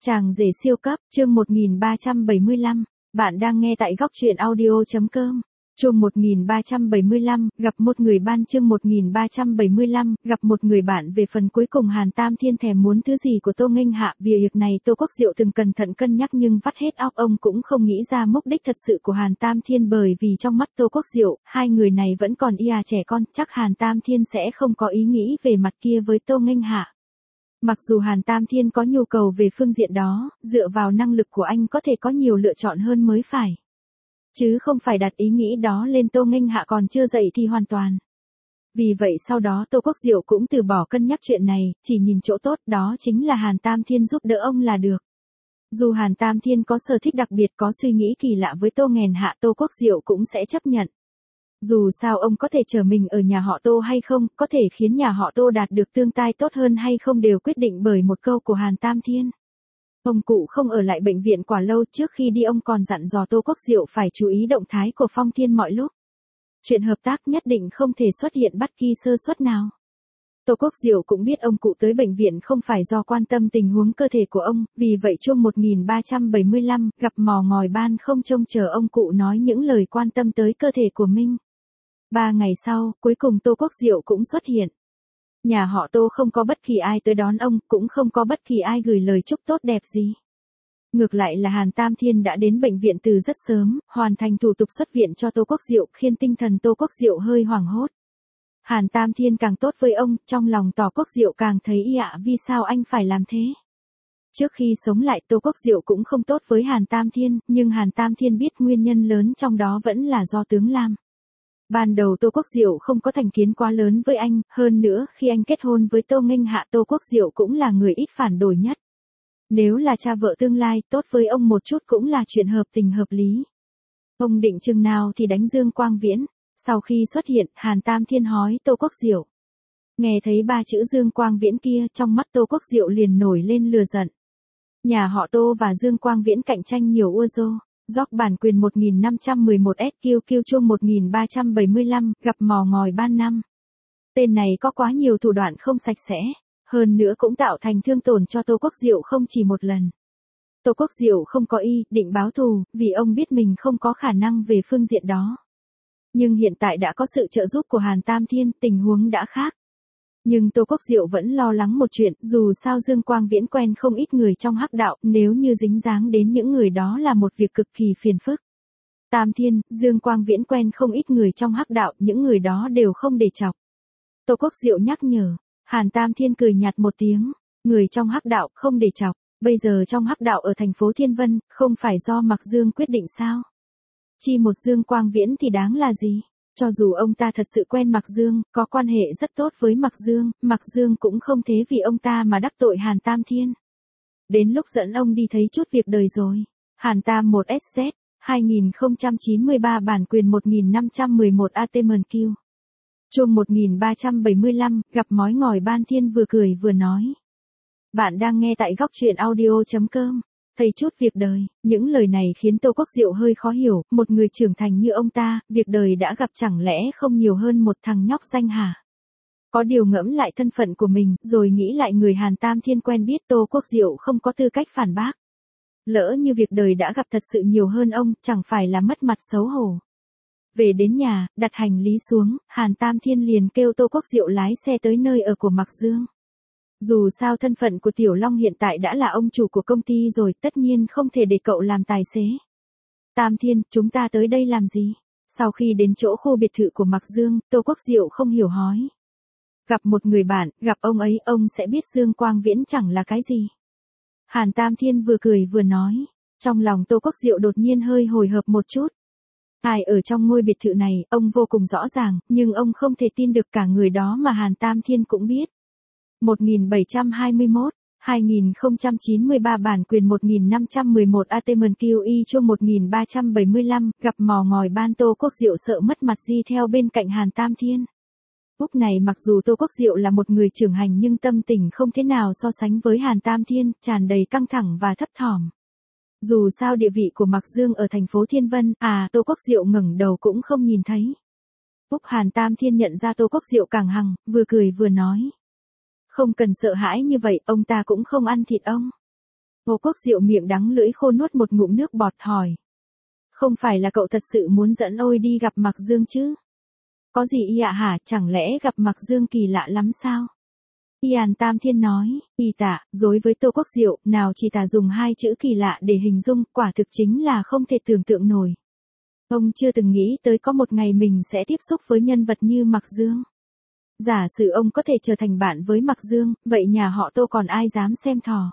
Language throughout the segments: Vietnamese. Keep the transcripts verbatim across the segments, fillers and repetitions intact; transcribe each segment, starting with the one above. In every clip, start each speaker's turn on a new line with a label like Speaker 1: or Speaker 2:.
Speaker 1: Chàng rể siêu cấp, chương một nghìn ba trăm bảy mươi lăm. Bạn đang nghe tại góc truyện audio chấm com. Chương một nghìn ba trăm bảy mươi lăm, gặp một người bạn. Chương một nghìn ba trăm bảy mươi lăm, gặp một người bạn. Về phần cuối cùng Hàn Tam Thiên thèm muốn thứ gì của Tô Nghênh Hạ, việc này Tô Quốc Diệu từng cẩn thận cân nhắc nhưng vắt hết óc ông cũng không nghĩ ra mục đích thật sự của Hàn Tam Thiên, bởi vì trong mắt Tô Quốc Diệu, hai người này vẫn còn y à trẻ con, chắc Hàn Tam Thiên sẽ không có ý nghĩ về mặt kia với Tô Nghênh Hạ. Mặc dù Hàn Tam Thiên có nhu cầu về phương diện đó, dựa vào năng lực của anh có thể có nhiều lựa chọn hơn mới phải. Chứ không phải đặt ý nghĩ đó lên Tô Nghênh Hạ còn chưa dậy thì hoàn toàn. Vì vậy sau đó Tô Quốc Diệu cũng từ bỏ cân nhắc chuyện này, chỉ nhìn chỗ tốt, đó chính là Hàn Tam Thiên giúp đỡ ông là được. Dù Hàn Tam Thiên có sở thích đặc biệt, có suy nghĩ kỳ lạ với Tô Nghênh Hạ, Tô Quốc Diệu cũng sẽ chấp nhận. Dù sao ông có thể chờ mình ở nhà họ Tô hay không, có thể khiến nhà họ Tô đạt được tương tai tốt hơn hay không đều quyết định bởi một câu của Hàn Tam Thiên. Ông cụ không ở lại bệnh viện quá lâu, trước khi đi ông còn dặn dò Tô Quốc Diệu phải chú ý động thái của Phong Thiên mọi lúc. Chuyện hợp tác nhất định không thể xuất hiện bất kỳ sơ suất nào. Tô Quốc Diệu cũng biết ông cụ tới bệnh viện không phải do quan tâm tình huống cơ thể của ông, vì vậy chương một nghìn ba trăm bảy mươi lăm, gặp mò ngòi ban không trông chờ ông cụ nói những lời quan tâm tới cơ thể của mình. Ba ngày sau, cuối cùng Tô Quốc Diệu cũng xuất hiện. Nhà họ Tô không có bất kỳ ai tới đón ông, cũng không có bất kỳ ai gửi lời chúc tốt đẹp gì. Ngược lại là Hàn Tam Thiên đã đến bệnh viện từ rất sớm, hoàn thành thủ tục xuất viện cho Tô Quốc Diệu, khiến tinh thần Tô Quốc Diệu hơi hoảng hốt. Hàn Tam Thiên càng tốt với ông, trong lòng Tô Quốc Diệu càng thấy y ạ, vì sao anh phải làm thế? Trước khi sống lại Tô Quốc Diệu cũng không tốt với Hàn Tam Thiên, nhưng Hàn Tam Thiên biết nguyên nhân lớn trong đó vẫn là do Tướng Lam. Ban đầu Tô Quốc Diệu không có thành kiến quá lớn với anh, hơn nữa khi anh kết hôn với Tô Nghênh Hạ, Tô Quốc Diệu cũng là người ít phản đối nhất. Nếu là cha vợ tương lai, tốt với ông một chút cũng là chuyện hợp tình hợp lý. Ông định chừng nào thì đánh Dương Quang Viễn. Sau khi xuất hiện, Hàn Tam Thiên hỏi Tô Quốc Diệu. Nghe thấy ba chữ Dương Quang Viễn kia, trong mắt Tô Quốc Diệu liền nổi lên lửa giận. Nhà họ Tô và Dương Quang Viễn cạnh tranh nhiều ua rô. Dóc bản quyền một nghìn năm trăm mười một ét quy quy chuông một nghìn ba trăm bảy mươi lăm, gặp mò ngòi ban năm. Tên này có quá nhiều thủ đoạn không sạch sẽ, hơn nữa cũng tạo thành thương tổn cho Tô Quốc Diệu không chỉ một lần. Tô Quốc Diệu không có ý định báo thù, vì ông biết mình không có khả năng về phương diện đó. Nhưng hiện tại đã có sự trợ giúp của Hàn Tam Thiên, tình huống đã khác. Nhưng Tô Quốc Diệu vẫn lo lắng một chuyện, dù sao Dương Quang Viễn quen không ít người trong hắc đạo, nếu như dính dáng đến những người đó là một việc cực kỳ phiền phức. Tam Thiên, Dương Quang Viễn quen không ít người trong hắc đạo, những người đó đều không để chọc. Tô Quốc Diệu nhắc nhở, Hàn Tam Thiên cười nhạt một tiếng, người trong hắc đạo không để chọc, bây giờ trong hắc đạo ở thành phố Thiên Vân, không phải do Mạc Dương quyết định sao? Chi một Dương Quang Viễn thì đáng là gì? Cho dù ông ta thật sự quen Mạc Dương, có quan hệ rất tốt với Mạc Dương, Mạc Dương cũng không thế vì ông ta mà đắc tội Hàn Tam Thiên. Đến lúc dẫn ông đi thấy chút việc đời rồi. Hàn Tam một ét zét, hai nghìn không trăm chín mươi ba bản quyền một nghìn năm trăm mười một a tê em quy. Chuông một nghìn ba trăm bảy mươi lăm, gặp mói ngòi ban thiên vừa cười vừa nói. Bạn đang nghe tại góc truyện audio chấm com. Thấy chút việc đời, những lời này khiến Tô Quốc Diệu hơi khó hiểu, một người trưởng thành như ông ta, việc đời đã gặp chẳng lẽ không nhiều hơn một thằng nhóc danh hả? Có điều ngẫm lại thân phận của mình, rồi nghĩ lại người Hàn Tam Thiên quen biết, Tô Quốc Diệu không có tư cách phản bác. Lỡ như việc đời đã gặp thật sự nhiều hơn ông, chẳng phải là mất mặt xấu hổ. Về đến nhà, đặt hành lý xuống, Hàn Tam Thiên liền kêu Tô Quốc Diệu lái xe tới nơi ở của Mạc Dương. Dù sao thân phận của Tiểu Long hiện tại đã là ông chủ của công ty rồi, tất nhiên không thể để cậu làm tài xế. Tam Thiên, chúng ta tới đây làm gì? Sau khi đến chỗ khu biệt thự của Mạc Dương, Tô Quốc Diệu không hiểu hỏi. Gặp một người bạn, gặp ông ấy, ông sẽ biết Dương Quang Viễn chẳng là cái gì. Hàn Tam Thiên vừa cười vừa nói. Trong lòng Tô Quốc Diệu đột nhiên hơi hồi hộp một chút. Ai ở trong ngôi biệt thự này, ông vô cùng rõ ràng, nhưng ông không thể tin được cả người đó mà Hàn Tam Thiên cũng biết. một nghìn bảy trăm hai mươi mốt, hai nghìn không trăm chín mươi ba bản quyền một nghìn năm trăm mười một a tê em quy chuông một nghìn ba trăm bảy mươi lăm, gặp mò ngòi ban. Tô Quốc Diệu sợ mất mặt di theo bên cạnh Hàn Tam Thiên. Lúc này mặc dù Tô Quốc Diệu là một người trưởng thành nhưng tâm tình không thế nào so sánh với Hàn Tam Thiên, tràn đầy căng thẳng và thấp thỏm. Dù sao địa vị của Mạc Dương ở thành phố Thiên Vân, à Tô Quốc Diệu ngẩng đầu cũng không nhìn thấy. Lúc Hàn Tam Thiên nhận ra Tô Quốc Diệu căng hằng, vừa cười vừa nói. Không cần sợ hãi như vậy, ông ta cũng không ăn thịt ông. Tô Quốc Diệu miệng đắng lưỡi khô nuốt một ngụm nước bọt hỏi. Không phải là cậu thật sự muốn dẫn ôi đi gặp Mạc Dương chứ? Có gì y ạ hả, chẳng lẽ gặp Mạc Dương kỳ lạ lắm sao? Hàn Tam Thiên nói, y tạ, dối với Tô Quốc Diệu, nào chỉ tả dùng hai chữ kỳ lạ để hình dung, quả thực chính là không thể tưởng tượng nổi. Ông chưa từng nghĩ tới có một ngày mình sẽ tiếp xúc với nhân vật như Mạc Dương. Giả sử ông có thể trở thành bạn với Mạc Dương, vậy nhà họ Tô còn ai dám xem thò?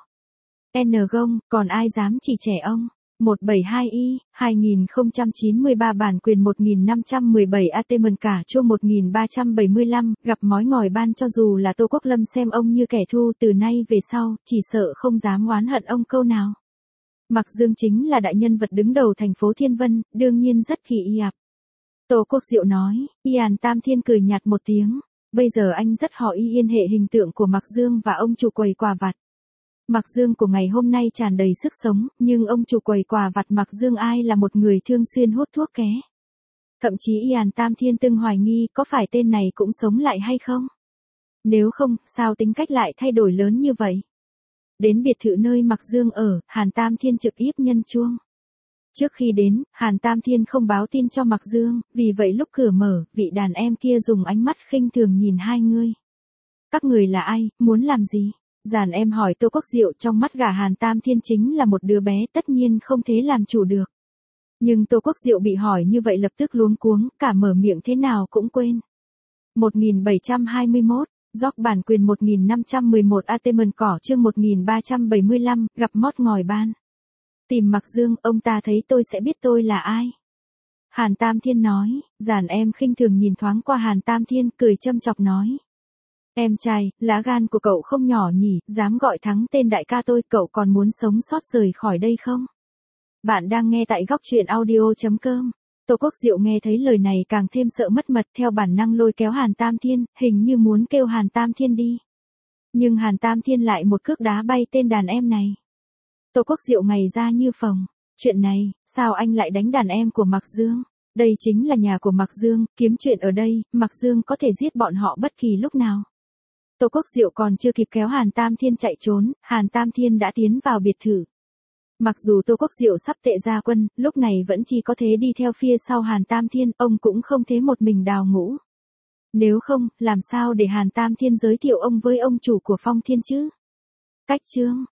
Speaker 1: N gông, còn ai dám chỉ trẻ ông? một bảy hai y, hai nghìn không trăm chín mươi ba bản quyền một nghìn năm trăm mười bảy Atemon cả chuông một nghìn ba trăm bảy mươi lăm, gặp mói ngòi ban cho dù là Tô Quốc Lâm xem ông như kẻ thù từ nay về sau, chỉ sợ không dám oán hận ông câu nào. Mạc Dương chính là đại nhân vật đứng đầu thành phố Thiên Vân, đương nhiên rất kỳ y ạp. Tô Quốc Diệu nói, Hàn Tam Thiên cười nhạt một tiếng, bây giờ anh rất họ y yên hệ hình tượng của Mạc Dương và ông chủ quầy quà vặt. Mạc Dương của ngày hôm nay tràn đầy sức sống, nhưng ông chủ quầy quà vặt Mạc Dương ai là một người thường xuyên hút thuốc ké. Thậm chí Hàn Tam Thiên từng hoài nghi có phải tên này cũng sống lại hay không? Nếu không, sao tính cách lại thay đổi lớn như vậy? Đến biệt thự nơi Mạc Dương ở, Hàn Tam Thiên trực tiếp nhân chuông. Trước khi đến, Hàn Tam Thiên không báo tin cho Mạc Dương, vì vậy lúc cửa mở, vị đàn em kia dùng ánh mắt khinh thường nhìn hai người. Các người là ai, muốn làm gì? Giàn em hỏi Tô Quốc Diệu, trong mắt gã Hàn Tam Thiên chính là một đứa bé, tất nhiên không thể làm chủ được. Nhưng Tô Quốc Diệu bị hỏi như vậy lập tức luống cuống, cả mở miệng thế nào cũng quên. một nghìn bảy trăm hai mươi mốt, Gióc bản quyền một nghìn năm trăm mười một Atemon cỏ chương một nghìn ba trăm bảy mươi lăm, gặp mót ngòi ban. Tìm Mạc Dương, ông ta thấy tôi sẽ biết tôi là ai. Hàn Tam Thiên nói, giàn em khinh thường nhìn thoáng qua Hàn Tam Thiên, cười châm chọc nói. Em trai, lá gan của cậu không nhỏ nhỉ, dám gọi thắng tên đại ca tôi, cậu còn muốn sống sót rời khỏi đây không? Bạn đang nghe tại góc truyện audio.com. Tô Quốc Diệu nghe thấy lời này càng thêm sợ mất mật, theo bản năng lôi kéo Hàn Tam Thiên, hình như muốn kêu Hàn Tam Thiên đi. Nhưng Hàn Tam Thiên lại một cước đá bay tên đàn em này. Tô Quốc Diệu ngày ra như phồng. Chuyện này, sao anh lại đánh đàn em của Mạc Dương? Đây chính là nhà của Mạc Dương, kiếm chuyện ở đây, Mạc Dương có thể giết bọn họ bất kỳ lúc nào. Tô Quốc Diệu còn chưa kịp kéo Hàn Tam Thiên chạy trốn, Hàn Tam Thiên đã tiến vào biệt thự. Mặc dù Tô Quốc Diệu sắp tệ ra quân, lúc này vẫn chỉ có thế đi theo phía sau Hàn Tam Thiên, ông cũng không thế một mình đào ngũ. Nếu không, làm sao để Hàn Tam Thiên giới thiệu ông với ông chủ của Phong Thiên chứ? Cách chương